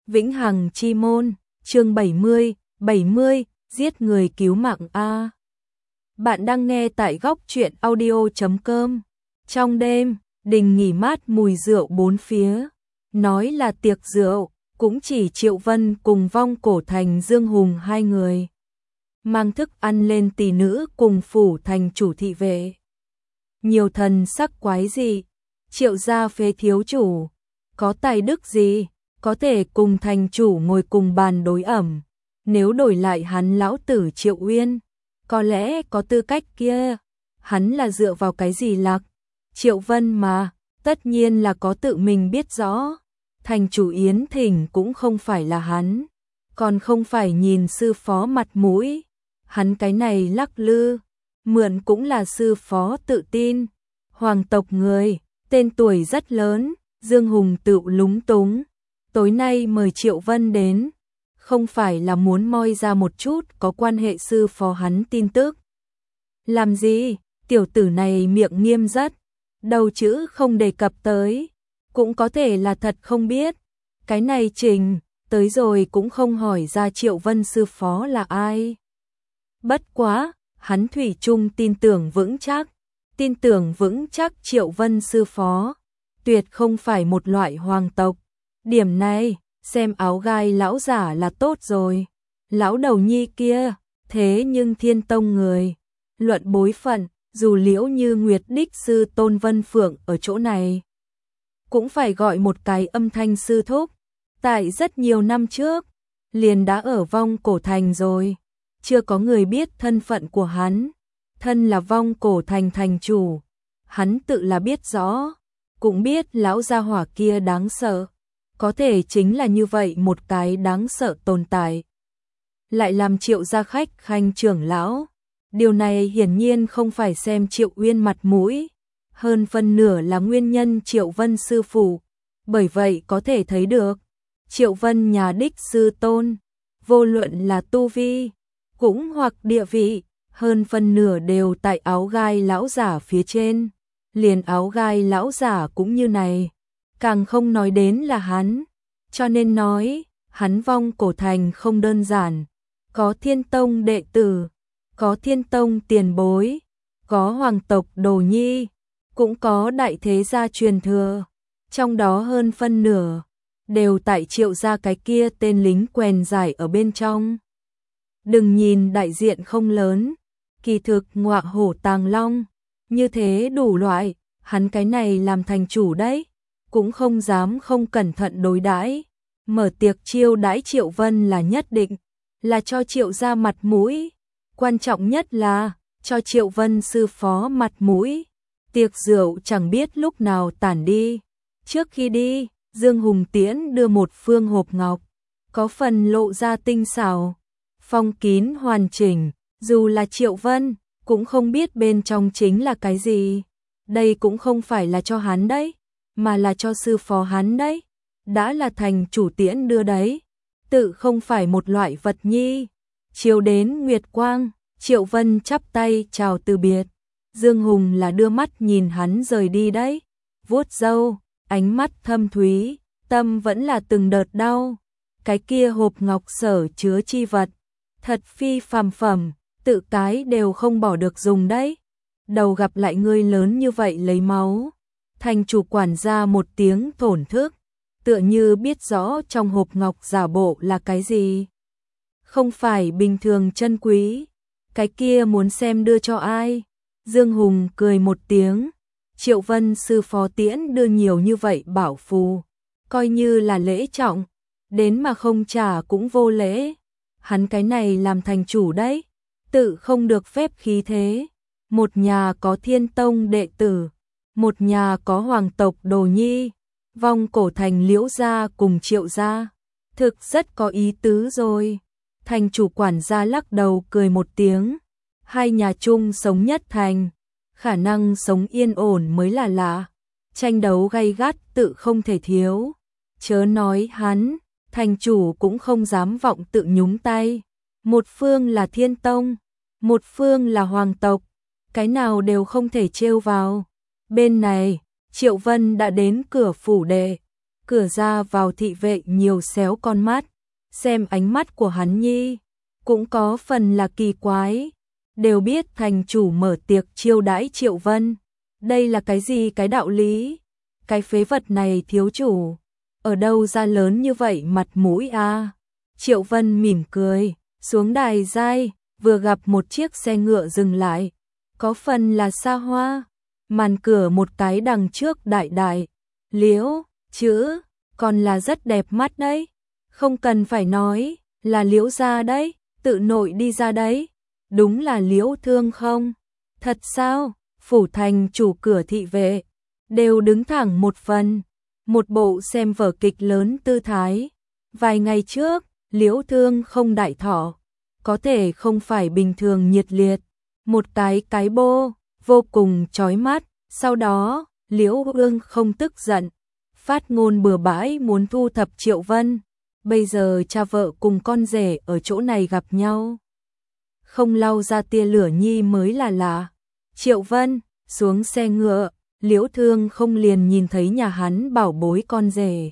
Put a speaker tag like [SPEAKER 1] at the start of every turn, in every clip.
[SPEAKER 1] Vĩnh Hằng Chi Môn, chương 70, giết người cứu mạng A. Bạn đang nghe tại góc truyện audio.com. Trong đêm, đình nghỉ mát mùi rượu bốn phía. Nói là tiệc rượu, cũng chỉ Triệu Vân cùng Vong Cổ Thành Dương Hùng hai người. Mang thức ăn lên tỷ nữ cùng phủ thành chủ thị vệ. Nhiều thần sắc quái gì, Triệu gia phế thiếu chủ, có tài đức gì, có thể cùng thành chủ ngồi cùng bàn đối ẩm. Nếu đổi lại hắn lão tử Triệu Uyên, có lẽ có tư cách kia. Hắn là dựa vào cái gì lạc? Triệu Vân mà, tất nhiên là có tự mình biết rõ. Thành chủ Yến Thỉnh cũng không phải là hắn, còn không phải nhìn sư phó mặt mũi. Hắn cái này lắc lư, mượn cũng là sư phó tự tin. Hoàng tộc người, tên tuổi rất lớn, Dương Hùng tự lúng túng. Tối nay mời Triệu Vân đến, không phải là muốn moi ra một chút có quan hệ sư phó hắn tin tức. Làm gì, tiểu tử này miệng nghiêm rất, đầu chữ không đề cập tới, cũng có thể là thật không biết. Cái này Trình, tới rồi cũng không hỏi ra Triệu Vân sư phó là ai. Bất quá, hắn thủy chung tin tưởng vững chắc Triệu Vân sư phó, tuyệt không phải một loại hoàng tộc. Điểm này, xem áo gai lão giả là tốt rồi. Lão đầu nhi kia, thế nhưng Thiên Tông người. Luận bối phận, dù Liễu Như Nguyệt đích sư Tôn Vân Phượng ở chỗ này, cũng phải gọi một cái âm thanh sư thúc. Tại rất nhiều năm trước, liền đã ở Vong Cổ Thành rồi. Chưa có người biết thân phận của hắn. Thân là Vong Cổ Thành thành chủ, hắn tự là biết rõ, cũng biết lão gia hỏa kia đáng sợ. Có thể chính là như vậy một cái đáng sợ tồn tại, lại làm Triệu gia khách khanh trưởng lão. Điều này hiển nhiên không phải xem Triệu Uyên mặt mũi, hơn phân nửa là nguyên nhân Triệu Vân sư phụ. Bởi vậy có thể thấy được, Triệu Vân nhà đích sư tôn, vô luận là tu vi, cũng hoặc địa vị, hơn phân nửa đều tại áo gai lão giả phía trên. Liền áo gai lão giả cũng như này, càng không nói đến là hắn. Cho nên nói, hắn Vong Cổ Thành không đơn giản, có Thiên Tông đệ tử, có Thiên Tông tiền bối, có hoàng tộc đồ nhi, cũng có đại thế gia truyền thừa. Trong đó hơn phân nửa đều tại Triệu gia cái kia tên lính quèn giải ở bên trong. Đừng nhìn đại diện không lớn, kỳ thực ngọa hổ tàng long, như thế đủ loại. Hắn cái này làm thành chủ đấy, cũng không dám không cẩn thận đối đãi. Mở tiệc chiêu đãi Triệu Vân là nhất định, là cho Triệu gia mặt mũi. Quan trọng nhất là cho Triệu Vân sư phó mặt mũi. Tiệc rượu chẳng biết lúc nào tản đi. Trước khi đi, Dương Hùng tiễn đưa một phương hộp ngọc, có phần lộ ra tinh xảo, phong kín hoàn chỉnh. Dù là Triệu Vân, cũng không biết bên trong chính là cái gì. Đây cũng không phải là cho hắn đấy, mà là cho sư phó hắn đấy. Đã là thành chủ tiễn đưa đấy, tự không phải một loại vật nhi. Chiều đến nguyệt quang, Triệu Vân chắp tay chào từ biệt. Dương Hùng là đưa mắt nhìn hắn rời đi đấy, vuốt râu, ánh mắt thâm thúy, tâm vẫn là từng đợt đau. Cái kia hộp ngọc sở chứa chi vật, thật phi phàm phẩm, tự cái đều không bỏ được dùng đấy. Đầu gặp lại ngươi lớn như vậy lấy máu. Thành chủ quản gia một tiếng thổn thức, tựa như biết rõ trong hộp ngọc giả bộ là cái gì. Không phải bình thường chân quý, cái kia muốn xem đưa cho ai. Dương Hùng cười một tiếng, Triệu Vân sư phó tiễn đưa nhiều như vậy bảo phù, coi như là lễ trọng, đến mà không trả cũng vô lễ. Hắn cái này làm thành chủ đấy, tự không được phép khí thế. Một nhà có Thiên Tông đệ tử, một nhà có hoàng tộc đồ nhi, Vong Cổ Thành Liễu gia cùng Triệu gia, thực rất có ý tứ rồi. Thành chủ quản gia lắc đầu cười một tiếng, hai nhà chung sống nhất thành, khả năng sống yên ổn mới là lạ. Tranh đấu gay gắt tự không thể thiếu, chớ nói hắn, thành chủ cũng không dám vọng tự nhúng tay. Một phương là Thiên Tông, một phương là hoàng tộc, cái nào đều không thể trêu vào. Bên này, Triệu Vân đã đến cửa phủ đệ, cửa ra vào thị vệ nhiều xéo con mắt, xem ánh mắt của hắn nhi, cũng có phần là kỳ quái, đều biết thành chủ mở tiệc chiêu đãi Triệu Vân, đây là cái gì cái đạo lý, cái phế vật này thiếu chủ, ở đâu ra lớn như vậy mặt mũi a. Triệu Vân mỉm cười, xuống đài giai, vừa gặp một chiếc xe ngựa dừng lại, có phần là xa hoa, màn cửa một cái đằng trước đại đại, Liễu chữ, còn là rất đẹp mắt đấy, không cần phải nói, là Liễu gia đấy, tự nội đi ra đấy, đúng là Liễu Thương không? Thật sao? Phủ thành chủ cửa thị vệ, đều đứng thẳng một phần, một bộ xem vở kịch lớn tư thái. Vài ngày trước, Liễu Thương không đại thọ, có thể không phải bình thường nhiệt liệt, một cái bô, vô cùng chói mắt, sau đó, Liễu Ương không tức giận, phát ngôn bừa bãi muốn thu thập Triệu Vân, bây giờ cha vợ cùng con rể ở chỗ này gặp nhau. Không lau ra tia lửa nhi mới là lạ. Triệu Vân, xuống xe ngựa, Liễu Thương không liền nhìn thấy nhà hắn bảo bối con rể.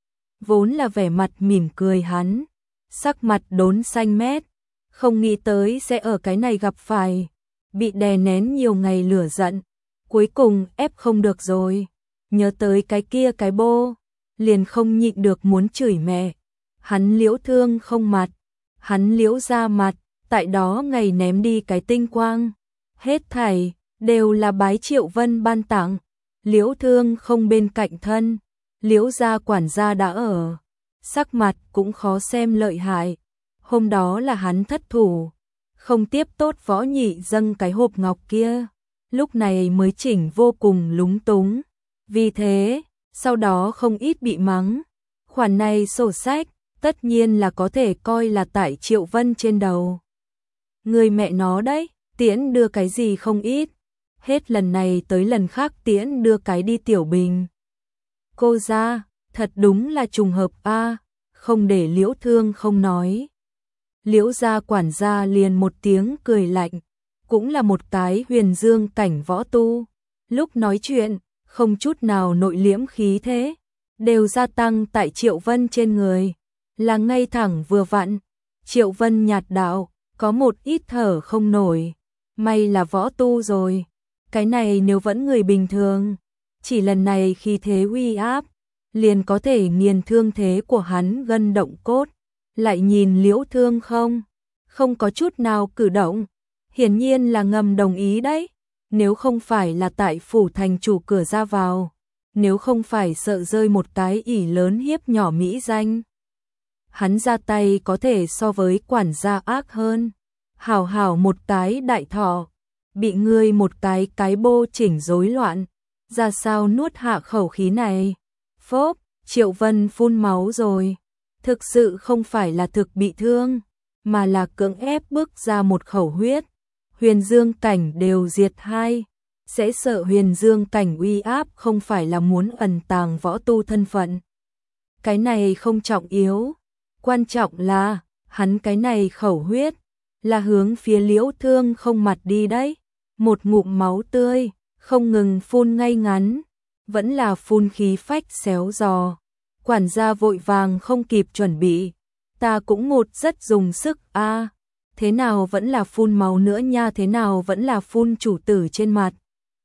[SPEAKER 1] Vốn là vẻ mặt mỉm cười hắn, sắc mặt đốn xanh mét, không nghĩ tới sẽ ở cái này gặp phải, bị đè nén nhiều ngày lửa giận, cuối cùng ép không được rồi, nhớ tới cái kia cái bô, liền không nhịn được muốn chửi mẹ. Hắn Liễu Thương không mặt, hắn Liễu ra mặt, tại đó ngày ném đi cái tinh quang, hết thảy đều là bái Triệu Vân ban tặng, Liễu Thương không bên cạnh thân, Liễu gia quản gia đã ở, sắc mặt cũng khó xem lợi hại, hôm đó là hắn thất thủ, không tiếp tốt Võ Nhị dâng cái hộp ngọc kia, lúc này mới chỉnh vô cùng lúng túng, vì thế, sau đó không ít bị mắng, khoản này sổ sách, tất nhiên là có thể coi là tại Triệu Vân trên đầu. Người mẹ nó đấy, tiễn đưa cái gì không ít, hết lần này tới lần khác tiễn đưa cái đi Tiểu Bình. Cô ra, thật đúng là trùng hợp a, không để Liễu Thương không nói. Liễu gia quản gia liền một tiếng cười lạnh, cũng là một cái huyền dương cảnh võ tu, lúc nói chuyện, không chút nào nội liễm khí thế, đều gia tăng tại Triệu Vân trên người, là ngay thẳng vừa vặn. Triệu Vân nhạt đạo, có một ít thở không nổi, may là võ tu rồi, cái này nếu vẫn người bình thường, chỉ lần này khi thế uy áp, liền có thể nghiền thương thế của hắn gân động cốt, lại nhìn Liễu Thương không có chút nào cử động, hiển nhiên là ngầm đồng ý đấy, nếu không phải là tại phủ thành chủ cửa ra vào, nếu không phải sợ rơi một cái ỷ lớn hiếp nhỏ mỹ danh. Hắn ra tay có thể so với quản gia ác hơn, hảo hảo một cái đại thọ, bị ngươi một cái bô chỉnh rối loạn, ra sao nuốt hạ khẩu khí này. Phốp, Triệu Vân phun máu rồi, thực sự không phải là thực bị thương, mà là cưỡng ép bước ra một khẩu huyết, huyền dương cảnh đều diệt hai, sẽ sợ huyền dương cảnh uy áp không phải là muốn ẩn tàng võ tu thân phận. Cái này không trọng yếu, quan trọng là, hắn cái này khẩu huyết, là hướng phía Liễu Thương không mặt đi đấy, một ngụm máu tươi, không ngừng phun ngay ngắn, vẫn là phun khí phách xéo giò. Quản gia vội vàng không kịp chuẩn bị, ta cũng một rất dùng sức a, thế nào vẫn là phun máu nữa nha, thế nào vẫn là phun chủ tử trên mặt.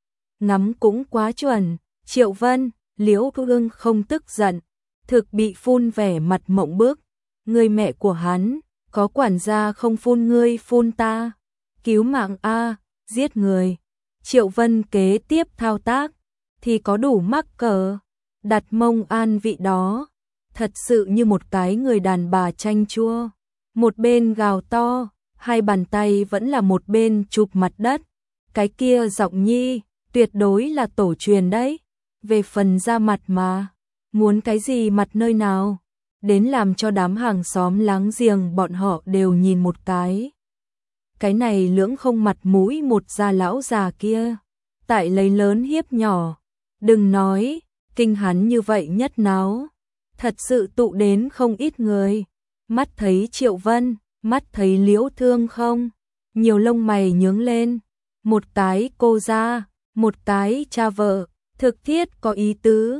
[SPEAKER 1] Ngắm cũng quá chuẩn, Triệu Vân, Liễu Ương không tức giận, thực bị phun vẻ mặt mộng bức, người mẹ của hắn, có quản gia không phun ngươi phun ta, cứu mạng a, giết người. Triệu Vân kế tiếp thao tác, thì có đủ mắc cỡ, đặt mông an vị đó, thật sự như một cái người đàn bà chanh chua, một bên gào to, hai bàn tay vẫn là một bên chụp mặt đất, cái kia giọng nhi, tuyệt đối là tổ truyền đấy, về phần ra mặt mà, muốn cái gì mặt nơi nào, đến làm cho đám hàng xóm láng giềng bọn họ đều nhìn một cái. Cái này lưỡng không mặt mũi một gia lão già kia, tại lấy lớn hiếp nhỏ, đừng nói, kinh hắn như vậy nhất náo, thật sự tụ đến không ít người, mắt thấy Triệu Vân, mắt thấy Liễu Thương không, nhiều lông mày nhướng lên, một cái cô gia, một cái cha vợ, thực thiết có ý tứ,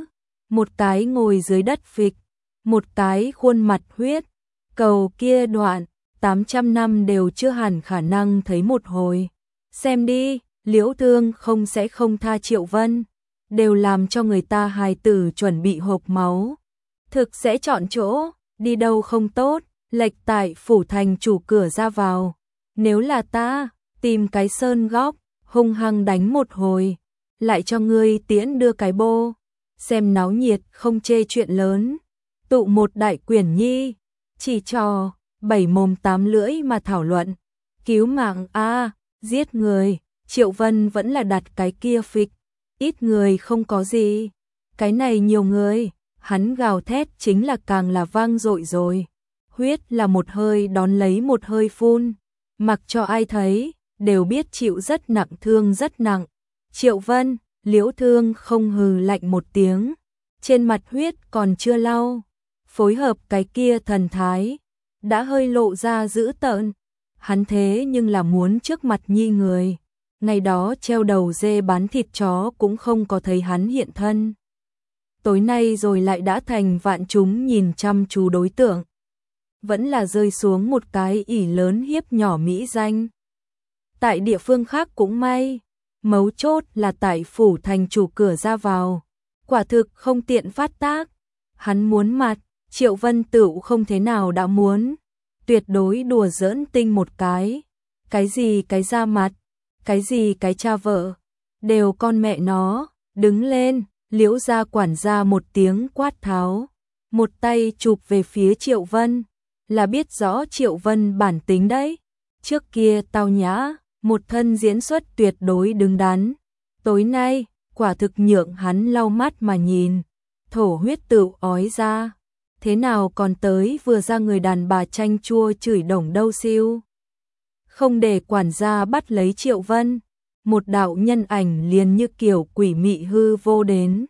[SPEAKER 1] một cái ngồi dưới đất phịch, một cái khuôn mặt huyết. Cầu kia đoạn, 800 năm đều chưa hẳn khả năng thấy một hồi. Xem đi, Liễu Thương không sẽ không tha Triệu Vân, đều làm cho người ta hài tử chuẩn bị hộp máu. Thực sẽ chọn chỗ, đi đâu không tốt, lệch tại phủ thành chủ cửa ra vào. Nếu là ta, tìm cái sơn góc, hung hăng đánh một hồi, lại cho ngươi tiễn đưa cái bô. Xem náo nhiệt không chê chuyện lớn, tụ một đại quyển nhi, chỉ trò, 7 mồm 8 lưỡi mà thảo luận. Cứu mạng a, giết người, Triệu Vân vẫn là đặt cái kia phịch, ít người không có gì. Cái này nhiều người, hắn gào thét chính là càng là vang dội rồi. Huyết là một hơi đón lấy một hơi phun, mặc cho ai thấy, đều biết chịu rất nặng thương rất nặng. Triệu Vân, Liễu Thương không hừ lạnh một tiếng, trên mặt huyết còn chưa lau, phối hợp cái kia thần thái, đã hơi lộ ra dữ tợn. Hắn thế nhưng là muốn trước mặt nhi người, ngày đó treo đầu dê bán thịt chó cũng không có thấy hắn hiện thân. Tối nay rồi lại đã thành vạn chúng nhìn chăm chú đối tượng. Vẫn là rơi xuống một cái ỷ lớn hiếp nhỏ mỹ danh. Tại địa phương khác cũng may, mấu chốt là tại phủ thành chủ cửa ra vào. Quả thực không tiện phát tác. Hắn muốn mặt, Triệu Vân Tửu không thế nào đã muốn. Tuyệt đối đùa giỡn tinh một cái. Cái gì cái ra mặt, cái gì cái cha vợ, đều con mẹ nó, đứng lên. Liễu gia quản gia một tiếng quát tháo, một tay chụp về phía Triệu Vân, là biết rõ Triệu Vân bản tính đấy. Trước kia tao nhã, một thân diễn xuất tuyệt đối đứng đắn. Tối nay, quả thực nhượng hắn lau mắt mà nhìn, thổ huyết tự ói ra. Thế nào còn tới vừa ra người đàn bà chanh chua chửi đồng đâu siêu. Không để quản gia bắt lấy Triệu Vân, một đạo nhân ảnh liền như kiểu quỷ mị hư vô đến.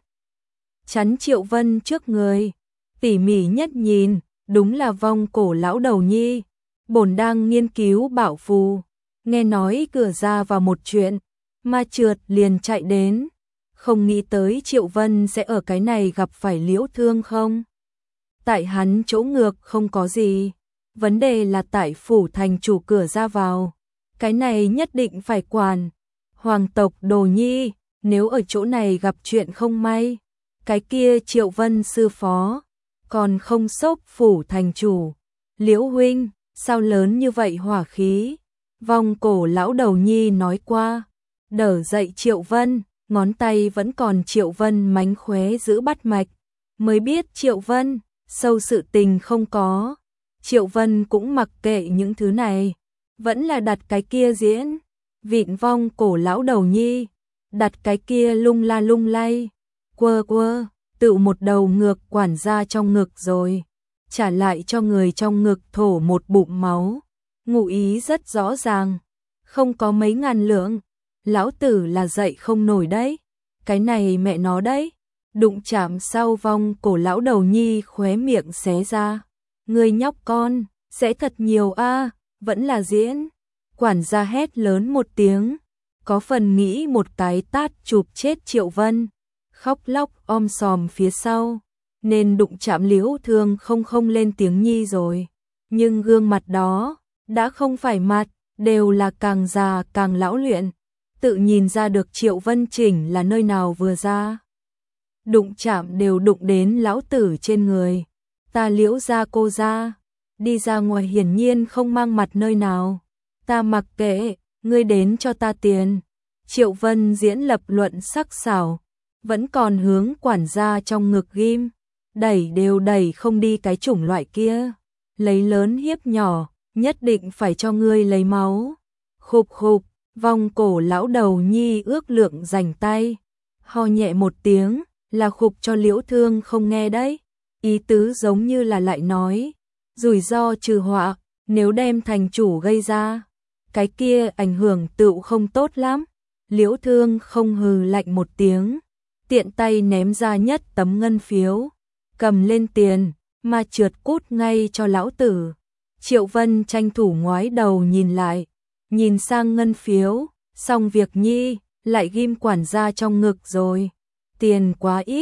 [SPEAKER 1] Chắn Triệu Vân trước người, tỉ mỉ nhất nhìn, đúng là vong cổ lão đầu nhi. Bổn đang nghiên cứu bảo phù, nghe nói cửa ra vào một chuyện, mà trượt liền chạy đến. Không nghĩ tới Triệu Vân sẽ ở cái này gặp phải Liễu Thương không? Tại hắn chỗ ngược không có gì, vấn đề là tại phủ thành chủ cửa ra vào. Cái này nhất định phải quản. Hoàng tộc Đồ Nhi, nếu ở chỗ này gặp chuyện không may, cái kia Triệu Vân sư phó, còn không xốp phủ thành chủ. Liễu huynh, sao lớn như vậy hỏa khí? Vong cổ lão đầu nhi nói qua, đỡ dậy Triệu Vân, ngón tay vẫn còn Triệu Vân mánh khóe giữ bắt mạch, mới biết Triệu Vân, sâu sự tình không có. Triệu Vân cũng mặc kệ những thứ này, vẫn là đặt cái kia diễn. Vịn vong cổ lão đầu nhi, đặt cái kia lung la lung lay, quơ quơ, tự một đầu ngược quản gia trong ngực rồi, trả lại cho người trong ngực thổ một bụng máu. Ngụ ý rất rõ ràng, không có mấy ngàn lượng, lão tử là dậy không nổi đấy, cái này mẹ nó đấy. Đụng chạm sau vong cổ lão đầu nhi khóe miệng xé ra, người nhóc con, sẽ thật nhiều a, vẫn là diễn. Quản gia hét lớn một tiếng, có phần nghĩ một cái tát chụp chết Triệu Vân, khóc lóc om sòm phía sau, nên đụng chạm Liễu Thương không lên tiếng nhi rồi. Nhưng gương mặt đó, đã không phải mặt, đều là càng già càng lão luyện, tự nhìn ra được Triệu Vân chỉnh là nơi nào vừa ra. Đụng chạm đều đụng đến lão tử trên người, ta Liễu gia cô ra, đi ra ngoài hiển nhiên không mang mặt nơi nào. Ta mặc kệ, ngươi đến cho ta tiền. Triệu Vân diễn lập luận sắc sảo, vẫn còn hướng quản gia trong ngực ghim, đẩy đều đẩy không đi cái chủng loại kia. Lấy lớn hiếp nhỏ, nhất định phải cho ngươi lấy máu. Khục khục, vong cổ lão đầu nhi ước lượng rảnh tay, ho nhẹ một tiếng, là khục cho Liễu Thương không nghe đấy. Ý tứ giống như là lại nói, rủi ro trừ họa, nếu đem thành chủ gây ra, cái kia ảnh hưởng tựu không tốt lắm. Liễu Thương không hừ lạnh một tiếng, tiện tay ném ra nhất tấm ngân phiếu, cầm lên tiền, mà trượt cút ngay cho lão tử. Triệu Vân tranh thủ ngoái đầu nhìn lại, nhìn sang ngân phiếu, xong việc nhi, lại ghim quản gia trong ngực rồi. Tiền quá ít,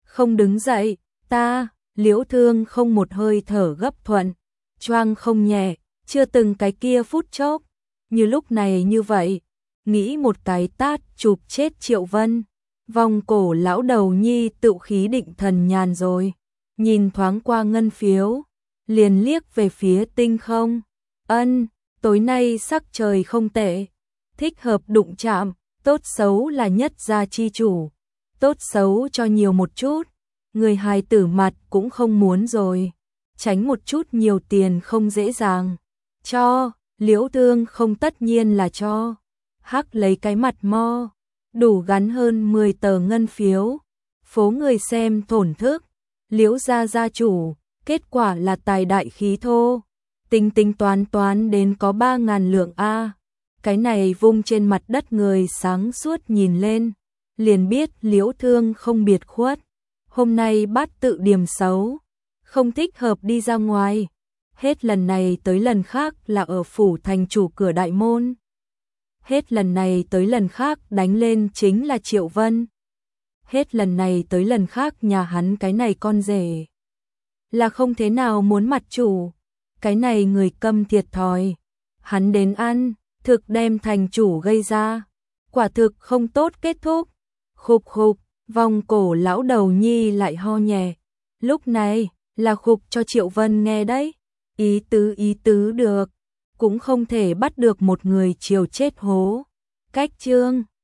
[SPEAKER 1] không đứng dậy, ta, Liễu Thương không một hơi thở gấp thuận, choang không nhẹ, chưa từng cái kia phút chốc, như lúc này như vậy, nghĩ một cái tát chụp chết Triệu Vân. Vòng cổ lão đầu nhi tự khí định thần nhàn rồi, nhìn thoáng qua ngân phiếu, liền liếc về phía tinh không. Ân, tối nay sắc trời không tệ, thích hợp đụng chạm, tốt xấu là nhất gia chi chủ, tốt xấu cho nhiều một chút, người hài tử mặt cũng không muốn rồi, tránh một chút nhiều tiền không dễ dàng. Cho, Liễu Thương không tất nhiên là cho, hắc lấy cái mặt mo, đủ gắn hơn 10 tờ ngân phiếu, phố người xem thổn thức, Liễu gia gia chủ, kết quả là tài đại khí thô, tính tính toán đến có 3.000 lượng a. Cái này vung trên mặt đất người sáng suốt nhìn lên, liền biết Liễu Thương không biệt khuất, hôm nay bát tự điểm xấu, không thích hợp đi ra ngoài, hết lần này tới lần khác là ở phủ thành chủ cửa đại môn. Hết lần này tới lần khác đánh lên chính là Triệu Vân. Hết lần này tới lần khác nhà hắn cái này con rể là không thế nào muốn mặt chủ, cái này người câm thiệt thòi, hắn đến ăn, thực đem thành chủ gây ra, quả thực không tốt kết thúc. Khục khục, vòng cổ lão đầu nhi lại ho nhẹ, lúc này là khục cho Triệu Vân nghe đấy, ý tứ được, cũng không thể bắt được một người chiều chết hố. Cách chương